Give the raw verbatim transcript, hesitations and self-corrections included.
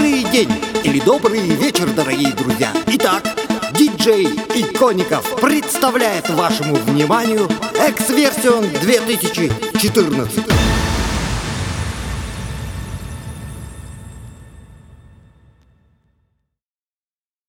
Добрый день или добрый вечер, дорогие друзья! Итак, диджей Икоников представляет вашему вниманию X-Version две тысячи четырнадцать.